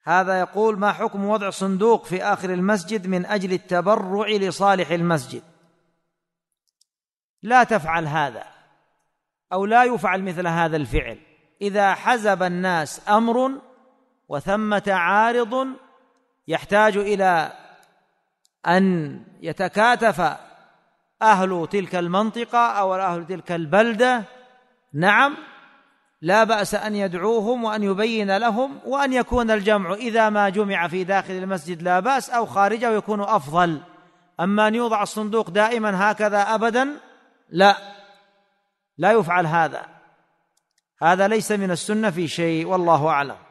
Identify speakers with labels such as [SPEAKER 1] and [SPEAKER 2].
[SPEAKER 1] هذا يقول: ما حكم وضع صندوق في آخر المسجد من أجل التبرع لصالح المسجد؟ لا تفعل هذا، أو لا يفعل مثل هذا الفعل. إذا حزب الناس أمر وثمة عارض يحتاج إلى أن يتكاتف أهل تلك المنطقة أو أهل تلك البلدة، نعم، لا بأس أن يدعوهم وأن يبين لهم، وأن يكون الجمع إذا ما جمع في داخل المسجد لا بأس، أو خارجه يكون أفضل. أما أن يوضع الصندوق دائما هكذا أبدا، لا يفعل هذا، هذا ليس من السنة في شيء، والله أعلم.